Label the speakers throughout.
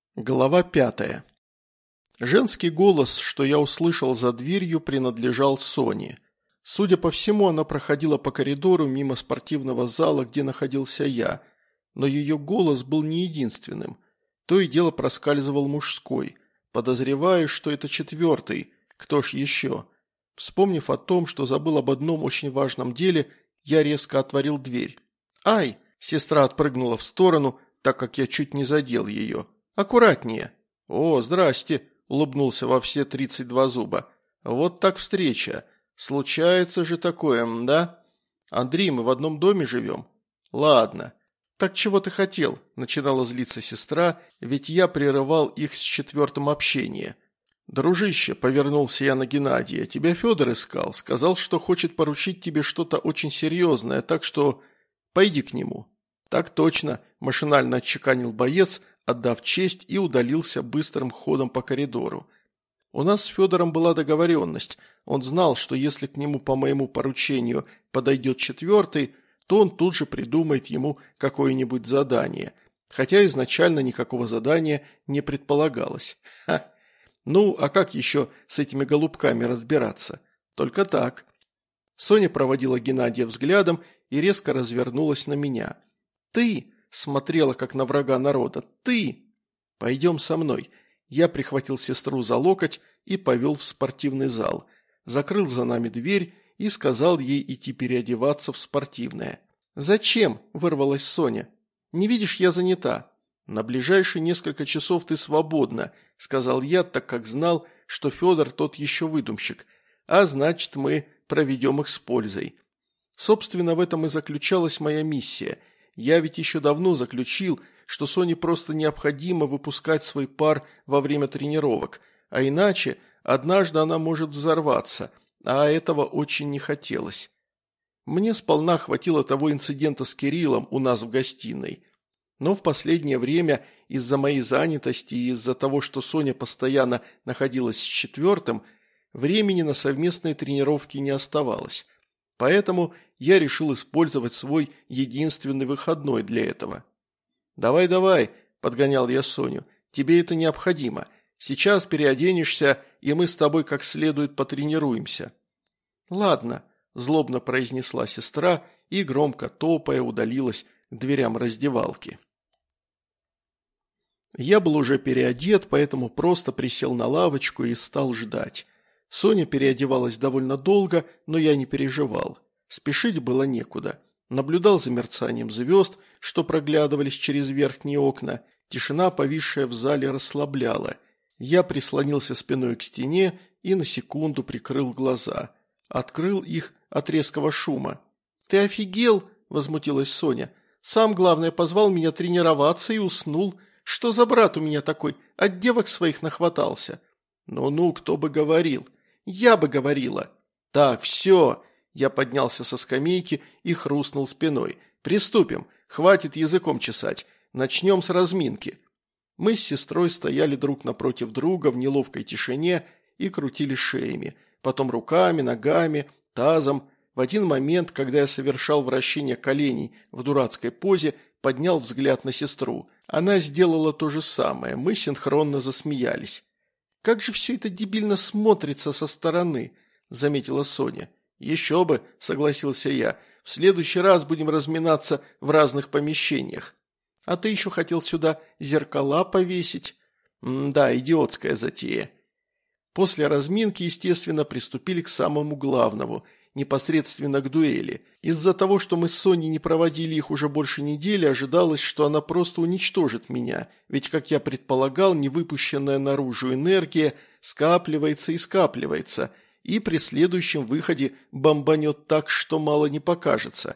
Speaker 1: Глава 5. Женский голос, что я услышал за дверью, принадлежал Соне. Судя по всему, она проходила по коридору мимо спортивного зала, где находился я, но ее голос был не единственным. То и дело проскальзывал мужской. Подозреваю, что это четвертый. Кто ж еще? Вспомнив о том, что забыл об одном очень важном деле, я резко отворил дверь. «Ай!» – сестра отпрыгнула в сторону, так как я чуть не задел ее. «Аккуратнее!» «О, здрасте!» – улыбнулся во все 32 зуба. «Вот так встреча! Случается же такое, да? Андрей, мы в одном доме живем?» «Ладно. Так чего ты хотел?» – начинала злиться сестра, ведь я прерывал их с четвертым общения. «Дружище», – повернулся я на Геннадия, – «тебя Федор искал, сказал, что хочет поручить тебе что-то очень серьезное, так что пойди к нему». «Так точно», – машинально отчеканил боец, отдав честь, и удалился быстрым ходом по коридору. У нас с Федором была договоренность. Он знал, что если к нему по моему поручению подойдет четвертый, то он тут же придумает ему какое-нибудь задание. Хотя изначально никакого задания не предполагалось. Ха! Ну, а как еще с этими голубками разбираться? Только так. Соня проводила Геннадия взглядом и резко развернулась на меня. «Ты!» – смотрела, как на врага народа. «Ты!» «Пойдем со мной». Я прихватил сестру за локоть и повел в спортивный зал. Закрыл за нами дверь и сказал ей идти переодеваться в спортивное. «Зачем?» – вырвалась Соня. «Не видишь, я занята». «На ближайшие несколько часов ты свободна», – сказал я, так как знал, что Федор тот еще выдумщик. «А значит, мы проведем их с пользой». Собственно, в этом и заключалась моя миссия. Я ведь еще давно заключил, что Соне просто необходимо выпускать свой пар во время тренировок, а иначе однажды она может взорваться, а этого очень не хотелось. Мне сполна хватило того инцидента с Кириллом у нас в гостиной. Но в последнее время из-за моей занятости и из-за того, что Соня постоянно находилась с четвертым, времени на совместные тренировки не оставалось. Поэтому я решил использовать свой единственный выходной для этого. «Давай», – подгонял я Соню, – «тебе это необходимо. Сейчас переоденешься, и мы с тобой как следует потренируемся». «Ладно», – злобно произнесла сестра и, громко топая, удалилась к дверям раздевалки. Я был уже переодет, поэтому просто присел на лавочку и стал ждать. Соня переодевалась довольно долго, но я не переживал. Спешить было некуда. Наблюдал за мерцанием звезд, что проглядывались через верхние окна. Тишина, повисшая в зале, расслабляла. Я прислонился спиной к стене и на секунду прикрыл глаза. Открыл их от резкого шума. «Ты офигел?» – возмутилась Соня. «Сам, главное, позвал меня тренироваться и уснул. Что за брат у меня такой? От девок своих нахватался». «Ну-ну, кто бы говорил?» «Я бы говорила». «Так, все». Я поднялся со скамейки и хрустнул спиной. «Приступим. Хватит языком чесать. Начнем с разминки». Мы с сестрой стояли друг напротив друга в неловкой тишине и крутили шеями. Потом руками, ногами, тазом. В один момент, когда я совершал вращение коленей в дурацкой позе, поднял взгляд на сестру. Она сделала то же самое. Мы синхронно засмеялись. «Как же все это дебильно смотрится со стороны», – заметила Соня. «Еще бы», – согласился я. «В следующий раз будем разминаться в разных помещениях». «А ты еще хотел сюда зеркала повесить?» «Да, идиотская затея». После разминки, естественно, приступили к самому главному – непосредственно к дуэли. Из-за того, что мы с Соней не проводили их уже больше недели, ожидалось, что она просто уничтожит меня, ведь, как я предполагал, невыпущенная наружу энергия скапливается и скапливается, и при следующем выходе бомбанет так, что мало не покажется.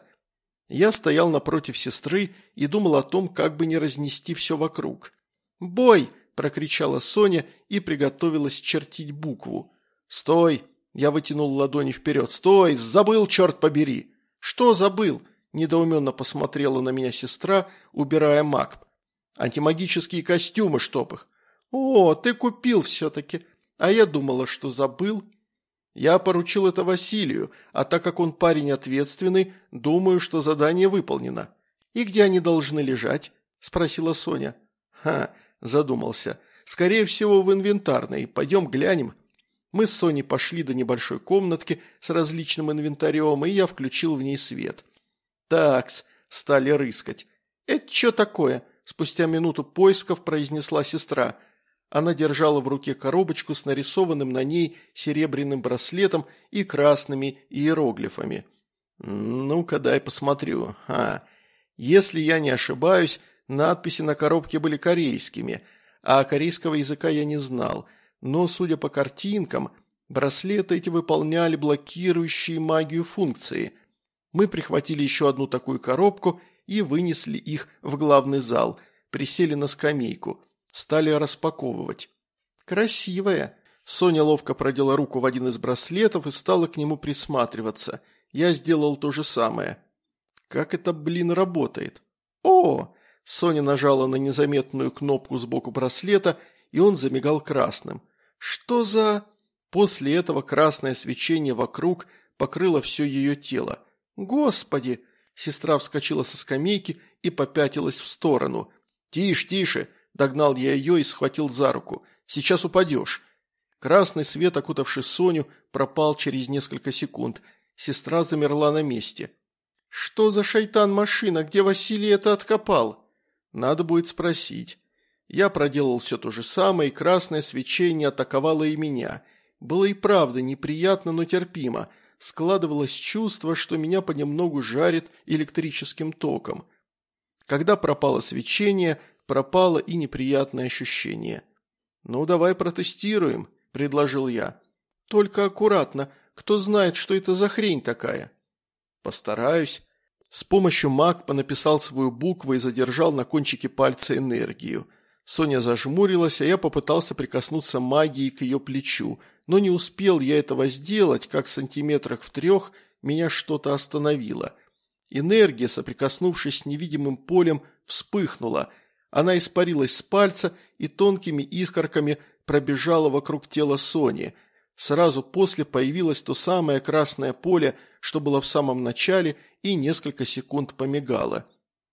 Speaker 1: Я стоял напротив сестры и думал о том, как бы не разнести все вокруг. «Бой!» – прокричала Соня и приготовилась чертить букву. «Стой!» Я вытянул ладони вперед. «Стой! Забыл, черт побери!» «Что забыл?» – недоуменно посмотрела на меня сестра, убирая маг. «Антимагические костюмы, чтоб их!» «О, ты купил все-таки! А я думала, что забыл!» «Я поручил это Василию, а так как он парень ответственный, думаю, что задание выполнено». «И где они должны лежать?» – спросила Соня. «Ха, Задумался. «Скорее всего, в инвентарной. Пойдем глянем». Мы с Соней пошли до небольшой комнатки с различным инвентарем, и я включил в ней свет. «Такс», стали рыскать. «Это что такое?» – спустя минуту поисков произнесла сестра. Она держала в руке коробочку с нарисованным на ней серебряным браслетом и красными иероглифами. «Ну-ка, дай посмотрю. Если я не ошибаюсь, надписи на коробке были корейскими, а корейского языка я не знал. Но, судя по картинкам, браслеты эти выполняли блокирующие магию функции. Мы прихватили еще одну такую коробку и вынесли их в главный зал, присели на скамейку, стали распаковывать. «Красивая!» Соня ловко продела руку в один из браслетов и стала к нему присматриваться. Я сделал то же самое. «Как это, работает?» «О!» Соня нажала на незаметную кнопку сбоку браслета, и он замигал красным. «Что за...» После этого красное свечение вокруг покрыло все ее тело. «Господи!» Сестра вскочила со скамейки и попятилась в сторону. «Тише, тише!» Догнал я ее и схватил за руку. «Сейчас упадешь!» Красный свет, окутавший Соню, пропал через несколько секунд. Сестра замерла на месте. «Что за шайтан-машина? Где Василий это откопал?» «Надо будет спросить». Я проделал все то же самое, и красное свечение атаковало и меня. Было и правда неприятно, но терпимо. Складывалось чувство, что меня понемногу жарит электрическим током. Когда пропало свечение, пропало и неприятное ощущение. «Ну, давай протестируем», – предложил я. «Только аккуратно. Кто знает, что это за хрень такая?» «Постараюсь». С помощью магпа написал свою букву и задержал на кончике пальца энергию. Соня зажмурилась, а я попытался прикоснуться магией к ее плечу, но не успел я этого сделать, как в сантиметрах в 3 меня что-то остановило. Энергия, соприкоснувшись с невидимым полем, вспыхнула. Она испарилась с пальца и тонкими искорками пробежала вокруг тела Сони. Сразу после появилось то самое красное поле, что было в самом начале, и несколько секунд помигало.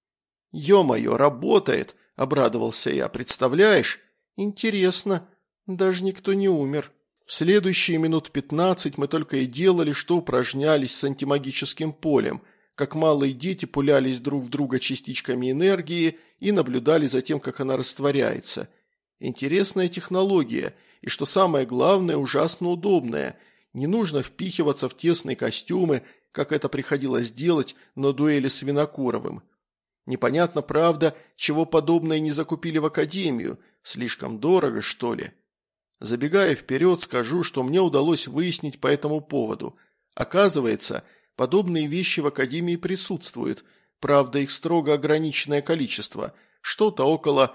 Speaker 1: «Ё-моё, работает!» – обрадовался я. «Представляешь? Интересно. Даже никто не умер». В следующие минут 15 мы только и делали, что упражнялись с антимагическим полем, как малые дети пулялись друг в друга частичками энергии и наблюдали за тем, как она растворяется. Интересная технология, и, что самое главное, ужасно удобная. Не нужно впихиваться в тесные костюмы, как это приходилось делать на дуэли с Винокуровым. Непонятно, правда, чего подобное не закупили в академию. Слишком дорого, что ли? Забегая вперед, скажу, что мне удалось выяснить по этому поводу. Оказывается, подобные вещи в академии присутствуют. Правда, их строго ограниченное количество. Что-то около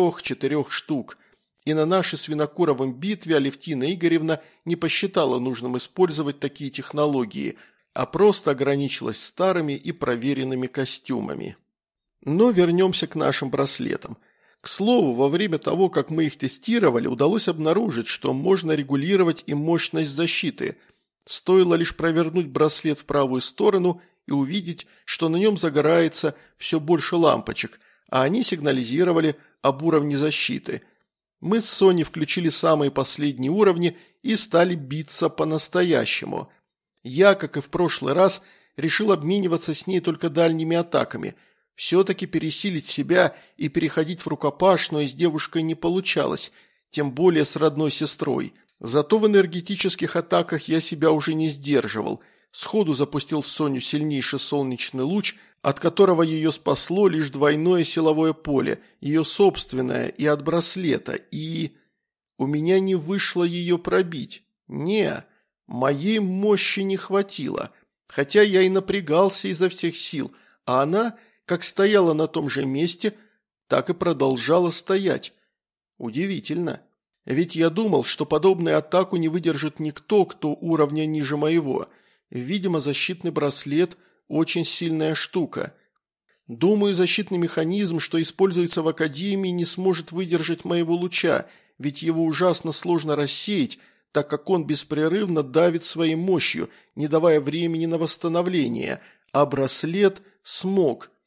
Speaker 1: 3-4 штук. И на нашей с Винокуровым битве Алевтина Игоревна не посчитала нужным использовать такие технологии, а просто ограничилась старыми и проверенными костюмами. Но вернемся к нашим браслетам. К слову, во время того, как мы их тестировали, удалось обнаружить, что можно регулировать и мощность защиты. Стоило лишь провернуть браслет в правую сторону и увидеть, что на нем загорается все больше лампочек, а они сигнализировали об уровне защиты. Мы с Соней включили самые последние уровни и стали биться по-настоящему. Я, как и в прошлый раз, решил обмениваться с ней только дальними атаками. Все-таки пересилить себя и переходить в рукопашную с девушкой не получалось, тем более с родной сестрой. Зато в энергетических атаках я себя уже не сдерживал. Сходу запустил в Соню сильнейший солнечный луч, от которого ее спасло лишь двойное силовое поле, ее собственное и от браслета, и... У меня не вышло ее пробить. Не, моей мощи не хватило, хотя я и напрягался изо всех сил, а она... как стояла на том же месте, так и продолжала стоять. Удивительно. Ведь я думал, что подобную атаку не выдержит никто, кто уровня ниже моего. Видимо, защитный браслет – очень сильная штука. Думаю, защитный механизм, что используется в академии, не сможет выдержать моего луча, ведь его ужасно сложно рассеять, так как он беспрерывно давит своей мощью, не давая времени на восстановление, а браслет смог.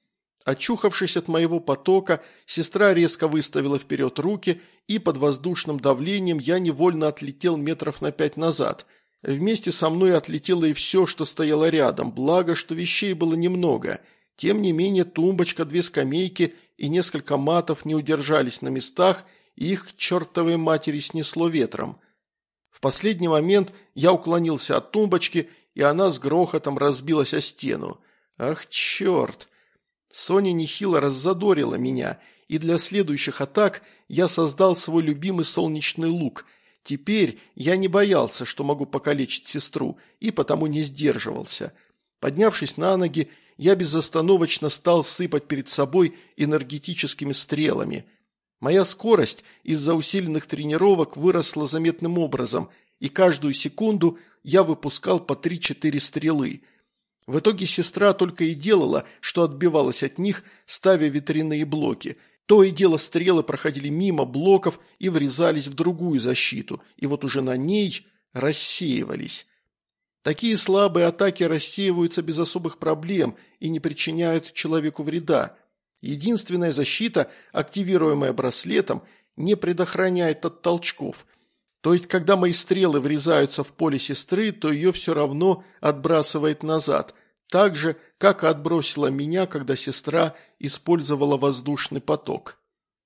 Speaker 1: Очухавшись от моего потока, сестра резко выставила вперед руки, и под воздушным давлением я невольно отлетел метров на 5 назад. Вместе со мной отлетело и все, что стояло рядом, благо, что вещей было немного. Тем не менее, тумбочка, 2 скамейки и несколько матов не удержались на местах, и их к чертовой матери снесло ветром. В последний момент я уклонился от тумбочки, и она с грохотом разбилась о стену. Ах, черт! Соня нехило раззадорила меня, и для следующих атак я создал свой любимый солнечный лук. Теперь я не боялся, что могу покалечить сестру, и потому не сдерживался. Поднявшись на ноги, я безостановочно стал сыпать перед собой энергетическими стрелами. Моя скорость из-за усиленных тренировок выросла заметным образом, и каждую секунду я выпускал по 3-4 стрелы. В итоге сестра только и делала, что отбивалась от них, ставя ветряные блоки. То и дело стрелы проходили мимо блоков и врезались в другую защиту, и вот уже на ней рассеивались. Такие слабые атаки рассеиваются без особых проблем и не причиняют человеку вреда. Единственная защита, активируемая браслетом, не предохраняет от толчков. То есть, когда мои стрелы врезаются в поле сестры, то ее все равно отбрасывает назад, так же, как отбросила меня, когда сестра использовала воздушный поток.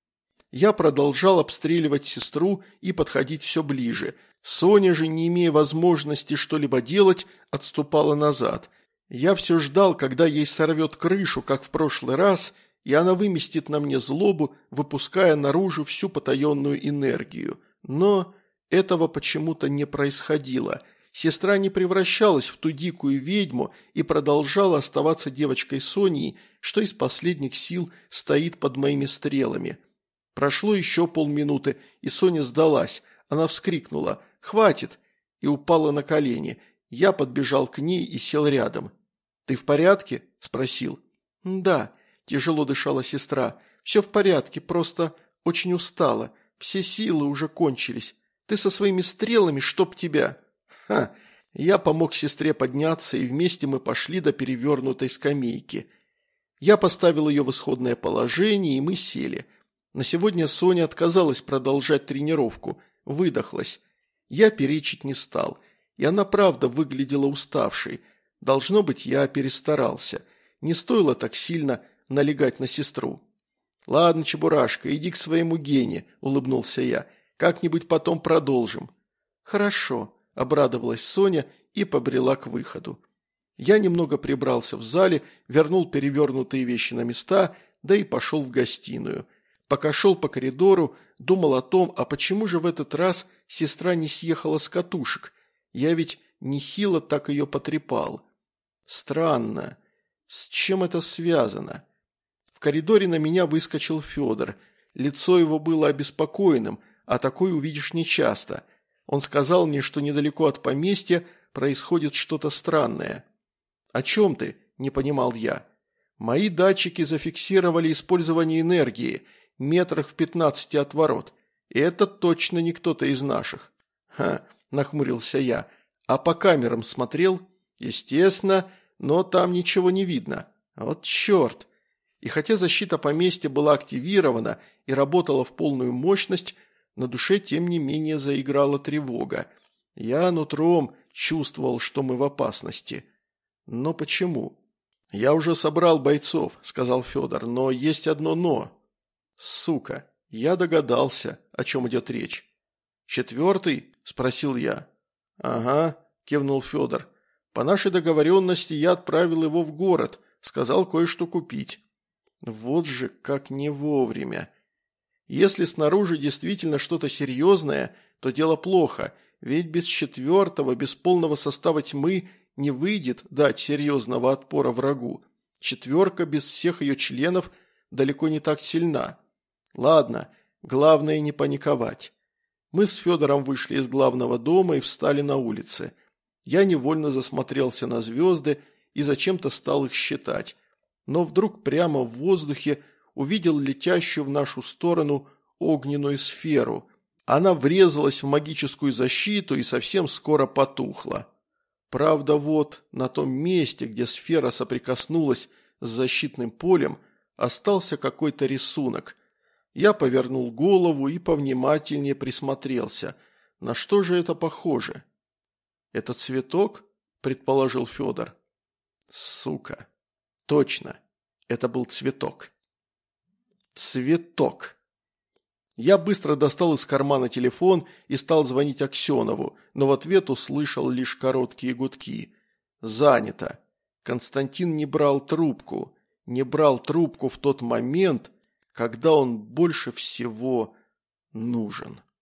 Speaker 1: Я продолжал обстреливать сестру и подходить все ближе. Соня же, не имея возможности что-либо делать, отступала назад. Я все ждал, когда ей сорвет крышу, как в прошлый раз, и она выместит на мне злобу, выпуская наружу всю потаенную энергию. Но этого почему-то не происходило. Сестра не превращалась в ту дикую ведьму и продолжала оставаться девочкой Соней, что из последних сил стоит под моими стрелами. Прошло еще полминуты, и Соня сдалась. Она вскрикнула «Хватит!» и упала на колени. Я подбежал к ней и сел рядом. «Ты в порядке?» – спросил. «Да», – тяжело дышала сестра. «Все в порядке, просто очень устала. Все силы уже кончились. Ты со своими стрелами, чтоб тебя!» «Ха!» Я помог сестре подняться, и вместе мы пошли до перевернутой скамейки. Я поставил ее в исходное положение, и мы сели. На сегодня Соня отказалась продолжать тренировку, выдохлась. Я перечить не стал, и она правда выглядела уставшей. Должно быть, я перестарался. Не стоило так сильно налегать на сестру. «Ладно, Чебурашка, иди к своему Гене», – улыбнулся я. «Как-нибудь потом продолжим». «Хорошо», – обрадовалась Соня и побрела к выходу. Я немного прибрался в зале, вернул перевернутые вещи на места, да и пошел в гостиную. Пока шел по коридору, думал о том, а почему же в этот раз сестра не съехала с катушек? Я ведь нехило так ее потрепал. Странно. С чем это связано? В коридоре на меня выскочил Федор. Лицо его было обеспокоенным, а такое увидишь нечасто. Он сказал мне, что недалеко от поместья происходит что-то странное. «О чем ты?» – не понимал я. «Мои датчики зафиксировали использование энергии, метрах в 15 от ворот. И это точно не кто-то из наших». «Ха», – нахмурился я. «А по камерам смотрел?» «Естественно, но там ничего не видно. Вот черт!» И хотя защита поместья была активирована и работала в полную мощность, на душе тем не менее заиграла тревога. Я нутром чувствовал, что мы в опасности. Но почему? «Я уже собрал бойцов», – сказал Федор, – «но есть одно «но». «Сука, я догадался, о чем идет речь». «4-й?» – спросил я. «Ага», – кивнул Федор. «По нашей договоренности я отправил его в город, сказал кое-что купить». Вот же как не вовремя. Если снаружи действительно что-то серьезное, то дело плохо, ведь без 4-го, без полного состава тьмы не выйдет дать серьезного отпора врагу. 4-ка без всех ее членов далеко не так сильна. Ладно, главное не паниковать. Мы с Федором вышли из главного дома и встали на улице. Я невольно засмотрелся на звезды и зачем-то стал их считать. Но вдруг прямо в воздухе увидел летящую в нашу сторону огненную сферу. Она врезалась в магическую защиту и совсем скоро потухла. Правда, вот на том месте, где сфера соприкоснулась с защитным полем, Остался какой-то рисунок. Я повернул голову и повнимательнее присмотрелся. На что же это похоже? «Это цветок?» – предположил Федор. «Сука! Точно! Это был цветок!» Цветок! Я быстро достал из кармана телефон и стал звонить Аксенову, но в ответ услышал лишь короткие гудки. «Занято!» Константин не брал трубку. Не брал трубку в тот момент, когда он больше всего нужен.